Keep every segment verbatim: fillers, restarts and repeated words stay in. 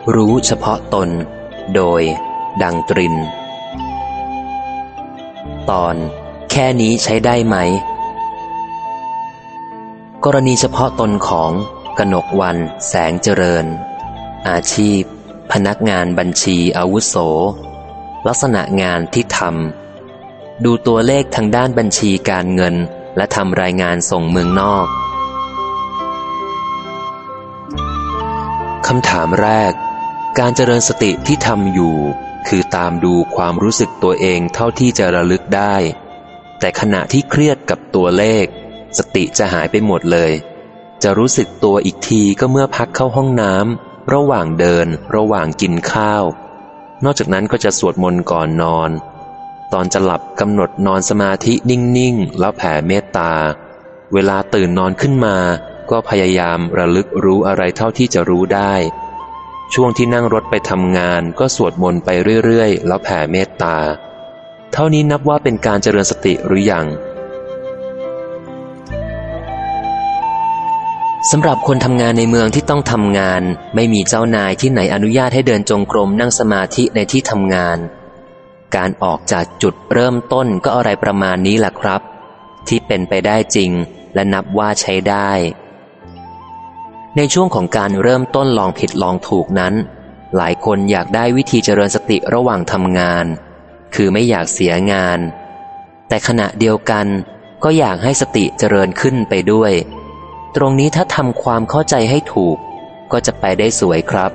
รู้เฉพาะตนโดยดังตรินตอนแค่นี้ใช้ได้ไหมกรณีเฉพาะตนของกนกวรรณแสงเจริญอาชีพพนักงานบัญชีอาวุโสลักษณะงานที่ทำดูตัวเลขทางด้านบัญชีการเงินและทำรายงานส่งเมืองนอกคำถามแรกการเจริญสติที่ทำอยู่คือตามดูความรู้สึกตัวเองเท่าที่จะระลึกได้แต่ขณะที่เครียดกับตัวเลขสติจะหายไปหมดเลยจะรู้สึกตัวอีกทีก็เมื่อพักเข้าห้องน้ำระหว่างเดินระหว่างกินข้าวนอกจากนั้นก็จะสวดมนต์ก่อนนอนตอนจะหลับกำหนดนอนสมาธินิ่งๆแล้วแผ่เมตตาเวลาตื่นนอนขึ้นมาก็พยายามระลึกรู้อะไรเท่าที่จะรู้ได้ช่วงที่นั่งรถไปทำงานก็สวดมนต์ไปเรื่อยๆแล้วแผ่เมตตาเท่านี้นับว่าเป็นการเจริญสติหรือยังสำหรับคนทำงานในเมืองที่ต้องทำงานไม่มีเจ้านายที่ไหนอนุญาตให้เดินจงกรมนั่งสมาธิในที่ทำงานการออกจากจุดเริ่มต้นก็อะไรประมาณนี้แหละครับที่เป็นไปได้จริงและนับว่าใช้ได้ในช่วงของการเริ่มต้นลองผิดลองถูกนั้นหลายคนอยากได้วิธีเจริญสติระหว่างทำงานคือไม่อยากเสียงานแต่ขณะเดียวกันก็อยากให้สติเจริญขึ้นไปด้วยตรงนี้ถ้าทำความเข้าใจให้ถูกก็จะไปได้สวยครับ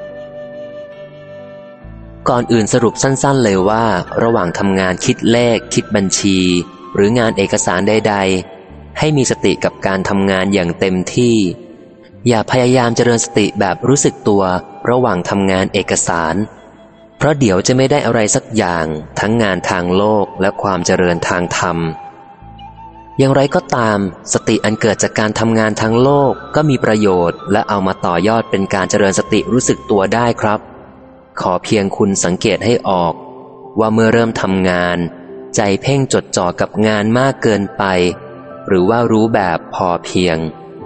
ก่อนอื่นสรุปสั้นๆเลยว่าระหว่างทำงานคิดเลขคิดบัญชีหรืองานเอกสารใดๆให้มีสติกับการทำงานอย่างเต็มที่อย่าพยายามเจริญสติแบบรู้สึกตัวระหว่างทำงานเอกสารเพราะเดี๋ยวจะไม่ได้อะไรสักอย่างทั้งงานทางโลกและความเจริญทางธรรมอย่างไรก็ตามสติอันเกิดจากการทำงานทางโลกก็มีประโยชน์และเอามาต่อยอดเป็นการเจริญสติรู้สึกตัวได้ครับขอเพียงคุณสังเกตให้ออกว่าเมื่อเริ่มทำงานใจเพ่งจดจ่อกับงานมากเกินไปหรือว่ารู้แบบพอเพียง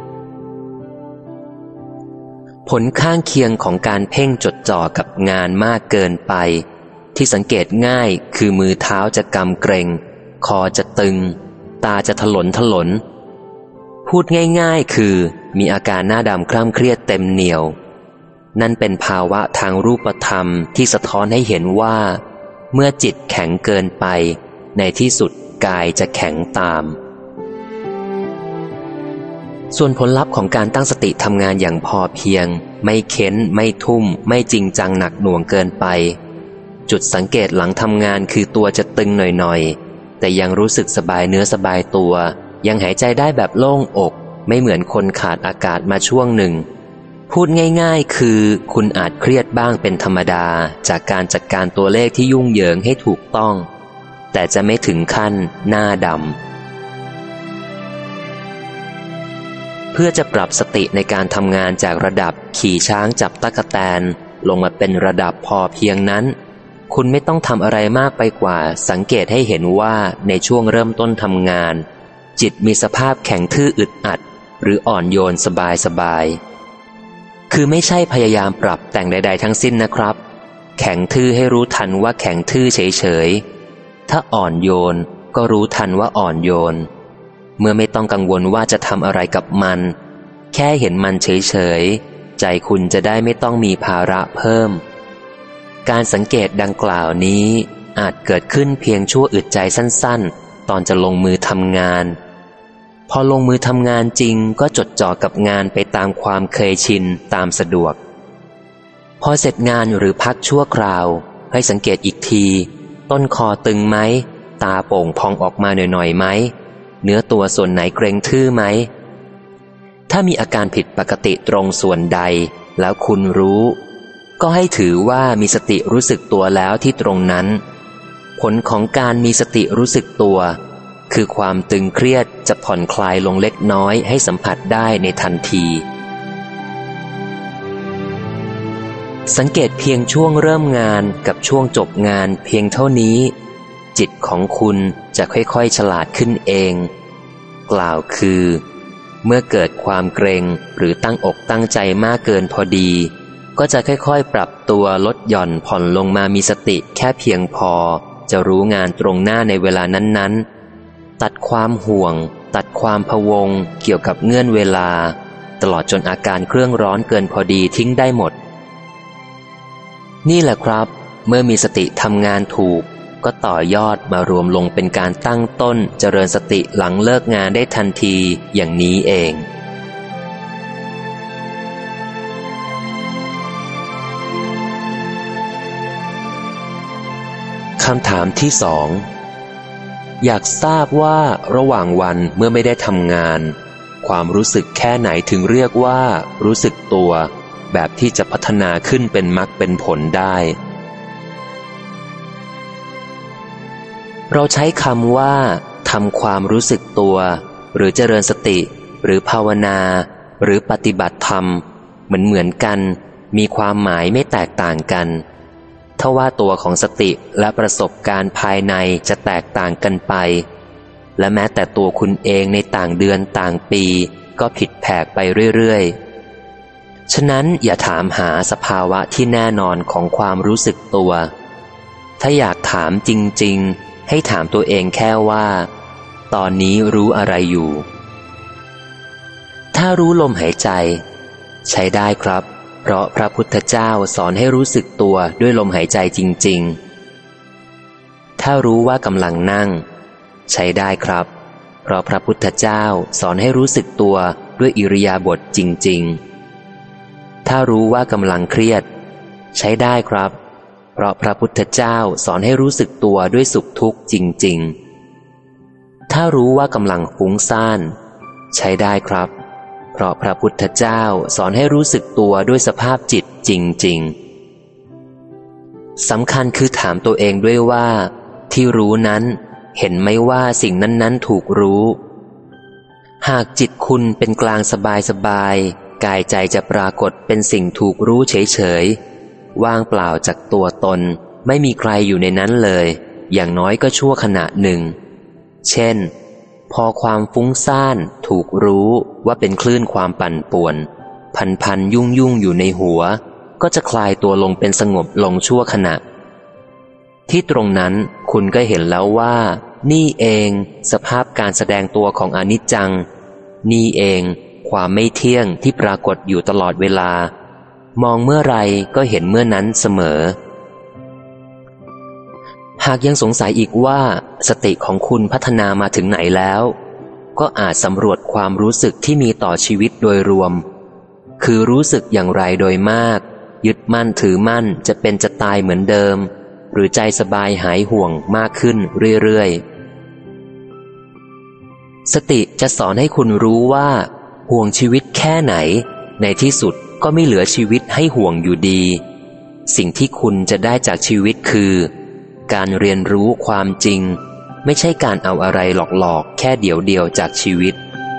ผลข้างเคียงของการเพ่งจดจ่อกับงานมากเกินไปที่สังเกตง่ายคือมือเท้าจะกำเกร็งคอจะตึงตาจะถลนถลนพูดง่ายๆคือมีอาการหน้าดำคร่ำเครียดเต็มเหนียวนั่นเป็นภาวะทางรูปธรรมที่สะท้อนให้เห็นว่าเมื่อจิตแข็งเกินไปในที่สุดกายจะแข็งตามส่วนผลลัพธ์ของการตั้งสติทำงานอย่างพอเพียงไม่เค้นไม่ทุ่มไม่จริงจังหนักหน่วงเกินไปจุดสังเกตหลังทำงานคือตัวจะตึงหน่อยๆแต่ยังรู้สึกสบายเนื้อสบายตัวยังหายใจได้แบบโล่งอกไม่เหมือนคนขาดอากาศมาช่วงหนึ่งพูดง่ายๆคือคุณอาจเครียดบ้างเป็นธรรมดาจากการจัดการตัวเลขที่ยุ่งเหยิงให้ถูกต้องแต่จะไม่ถึงขั้นหน้าดำเพื่อจะปรับสติในการทำงานจากระดับขี่ช้างจับตั๊กแตนลงมาเป็นระดับพอเพียงนั้นคุณไม่ต้องทำอะไรมากไปกว่าสังเกตให้เห็นว่าในช่วงเริ่มต้นทำงานจิตมีสภาพแข็งทื่ออึดอัดหรืออ่อนโยนสบายสบายคือไม่ใช่พยายามปรับแต่งใดๆทั้งสิ้นนะครับแข็งทื่อให้รู้ทันว่าแข็งทื่อเฉยๆถ้าอ่อนโยนก็รู้ทันว่าอ่อนโยนเมื่อไม่ต้องกังวลว่าจะทำอะไรกับมันแค่เห็นมันเฉยๆใจคุณจะได้ไม่ต้องมีภาระเพิ่มการสังเกตดังกล่าวนี้อาจเกิดขึ้นเพียงชั่วอึดใจสั้นๆตอนจะลงมือทำงานพอลงมือทำงานจริงก็จดจ่อกับงานไปตามความเคยชินตามสะดวกพอเสร็จงานหรือพักชั่วคราวให้สังเกตอีกทีต้นคอตึงไหมตาโป่งพองออกมาหน่อยๆไหมเนื้อตัวส่วนไหนเกร็งทื่อไหมถ้ามีอาการผิดปกติตรงส่วนใดแล้วคุณรู้ก็ให้ถือว่ามีสติรู้สึกตัวแล้วที่ตรงนั้นผลของการมีสติรู้สึกตัวคือความตึงเครียดจะผ่อนคลายลงเล็กน้อยให้สัมผัสได้ในทันทีสังเกตเพียงช่วงเริ่มงานกับช่วงจบงานเพียงเท่านี้จิตของคุณจะค่อยๆฉลาดขึ้นเองกล่าวคือเมื่อเกิดความเกรงหรือตั้งอกตั้งใจมากเกินพอดีก็จะค่อยๆปรับตัวลดหย่อนผ่อนลงมามีสติแค่เพียงพอจะรู้งานตรงหน้าในเวลานั้นๆตัดความห่วงตัดความพะวงเกี่ยวกับเงื่อนเวลาตลอดจนอาการเครื่องร้อนเกินพอดีทิ้งได้หมดนี่แหละครับเมื่อมีสติทำงานถูกก็ต่อยอดมารวมลงเป็นการตั้งต้นเจริญสติหลังเลิกงานได้ทันทีอย่างนี้เองคำถามที่สองอยากทราบว่าระหว่างวันเมื่อไม่ได้ทำงานความรู้สึกแค่ไหนถึงเรียกว่ารู้สึกตัวแบบที่จะพัฒนาขึ้นเป็นมรรคเป็นผลได้เราใช้คำว่าทำความรู้สึกตัวหรือเจริญสติหรือภาวนาหรือปฏิบัติธรรมเหมือนเหมือนกันมีความหมายไม่แตกต่างกันทว่าตัวของสติและประสบการณ์ภายในจะแตกต่างกันไปและแม้แต่ตัวคุณเองในต่างเดือนต่างปีก็ผิดแผกไปเรื่อยๆฉะนั้นอย่าถามหาสภาวะที่แน่นอนของความรู้สึกตัวถ้าอยากถามจริงๆให้ถามตัวเองแค่ว่าตอนนี้รู้อะไรอยู่ถ้ารู้ลมหายใจใช้ได้ครับเพราะพระพุทธเจ้าสอนให้รู้สึกตัวด้วยลมหายใจจริงๆถ้ารู้ว่ากำลังนั่งใช้ได้ครับเพราะพระพุทธเจ้าสอนให้รู้สึกตัวด้วยอิริยาบถจริงๆถ้ารู้ว่ากำลังเครียดใช้ได้ครับเพราะพระพุทธเจ้าสอนให้รู้สึกตัวด้วยสุขทุกข์จริงๆถ้ารู้ว่ากำลังฟุ้งซ่านใช้ได้ครับเพราะพระพุทธเจ้าสอนให้รู้สึกตัวด้วยสภาพจิตจริงๆสำคัญคือถามตัวเองด้วยว่าที่รู้นั้นเห็นไหมว่าสิ่งนั้นๆถูกรู้หากจิตคุณเป็นกลางสบายๆกายใจจะปรากฏเป็นสิ่งถูกรู้เฉยๆว่างเปล่าจากตัวตนไม่มีใครอยู่ในนั้นเลยอย่างน้อยก็ชั่วขณะหนึ่งเช่นพอความฟุ้งซ่านถูกรู้ว่าเป็นคลื่นความปั่นป่วนพันพันยุ่งยุ่งอยู่ในหัวก็จะคลายตัวลงเป็นสงบลงชั่วขณะที่ตรงนั้นคุณก็เห็นแล้วว่านี่เองสภาพการแสดงตัวของอนิจจังนี่เองความไม่เที่ยงที่ปรากฏอยู่ตลอดเวลามองเมื่อไรก็เห็นเมื่อนั้นเสมอหากยังสงสัยอีกว่าสติของคุณพัฒนามาถึงไหนแล้วก็อาจสำรวจความรู้สึกที่มีต่อชีวิตโดยรวมคือรู้สึกอย่างไรโดยมากยึดมั่นถือมั่นจะเป็นจะตายเหมือนเดิมหรือใจสบายหายห่วงมากขึ้นเรื่อยๆสติจะสอนให้คุณรู้ว่าห่วงชีวิตแค่ไหนในที่สุดก็ไม่เหลือชีวิตให้ห่วงอยู่ดีสิ่งที่คุณจะได้จากชีวิตคือการเรียนรู้ความจริงไม่ใช่การเอาอะไรหลอกๆแค่เดี่ยวเดียวจากชีวิต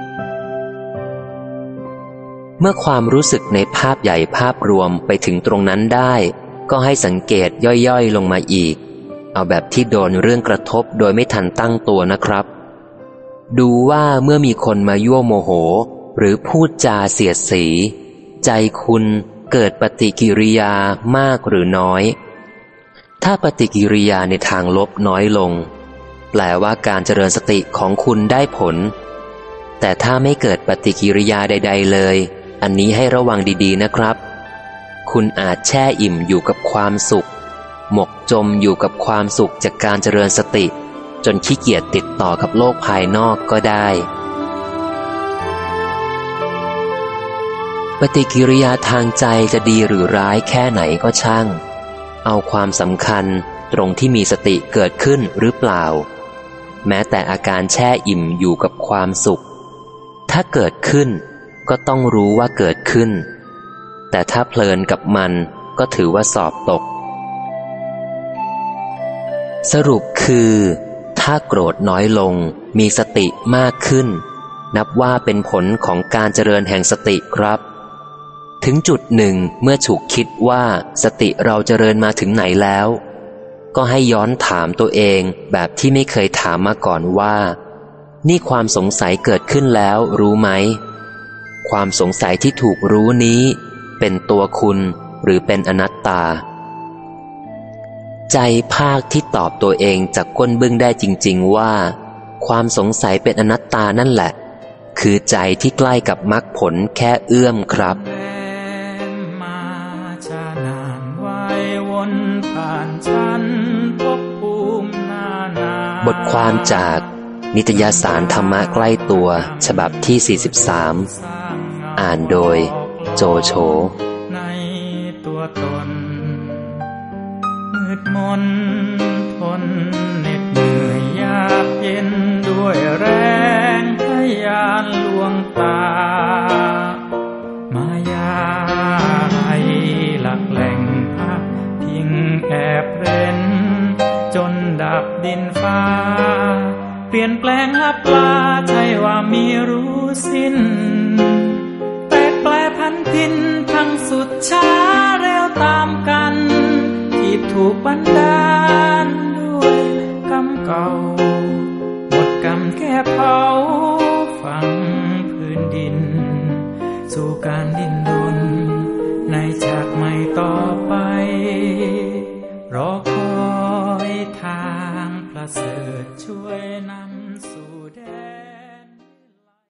เมื่อความรู้สึกในภาพใหญ่ภาพรวมไปถึงตรงนั้นได้ก็ให้สังเกตย่อยๆลงมาอีกเอาแบบที่โดนเรื่องกระทบโดยไม่ทันตั้งตัวนะครับดูว่าเมื่อมีคนมายั่วโมโหหรือพูดจาเสียดสีใจคุณเกิดปฏิกิริยามากหรือน้อยถ้าปฏิกิริยาในทางลบน้อยลงแปลว่าการเจริญสติของคุณได้ผลแต่ถ้าไม่เกิดปฏิกิริยาใดๆเลยอันนี้ให้ระวังดีๆนะครับคุณอาจแช่อิ่มอยู่กับความสุขหมกจมอยู่กับความสุขจากการเจริญสติจนขี้เกียจติดต่อกับโลกภายนอกก็ได้ปฏิกิริยาทางใจจะดีหรือร้ายแค่ไหนก็ช่างเอาความสำคัญตรงที่มีสติเกิดขึ้นหรือเปล่าแม้แต่อาการแช่อิ่มอยู่กับความสุขถ้าเกิดขึ้นก็ต้องรู้ว่าเกิดขึ้นแต่ถ้าเพลินกับมันก็ถือว่าสอบตกสรุปคือถ้าโกรธน้อยลงมีสติมากขึ้นนับว่าเป็นผลของการเจริญแห่งสติครับถึงจุดหนึ่งเมื่อฉุกคิดว่าสติเราเจริญมาถึงไหนแล้วก็ให้ย้อนถามตัวเองแบบที่ไม่เคยถามมาก่อนว่านี่ความสงสัยเกิดขึ้นแล้วรู้ไหมความสงสัยที่ถูกรู้นี้เป็นตัวคุณหรือเป็นอนัตตาใจภาคที่ตอบตัวเองจากก้นบึ้งได้จริงๆว่าความสงสัยเป็นอนัตตานั่นแหละคือใจที่ใกล้กับมรรคผลแค่เอื้อมครับบทความจากนิตยสารธรรมะใกล้ตัวฉบับที่สี่สิบสามอ่านโดยโจโฉในตัวตนมืดมนทนเหน็ดเหนื่อยยากเย็นด้วยแรงทะยานลวงตามายาให้หลักแหล่งพักพิงแอบเร้นจนดับดินฟ้าเปลี่ยนแปลงลับลาใช่ว่ามีรู้สิ้นแตกแปลพันพินทั้งสุดช้าเร็วตามกันที่ถูกบันดาลด้วยกรรมเก่าหมดกรรมแค่เผาฝังพื้นดินสู่การดิ้นรนในฉากใหม่ต่อไปรอคอยทางประเสริฐช่วยนำ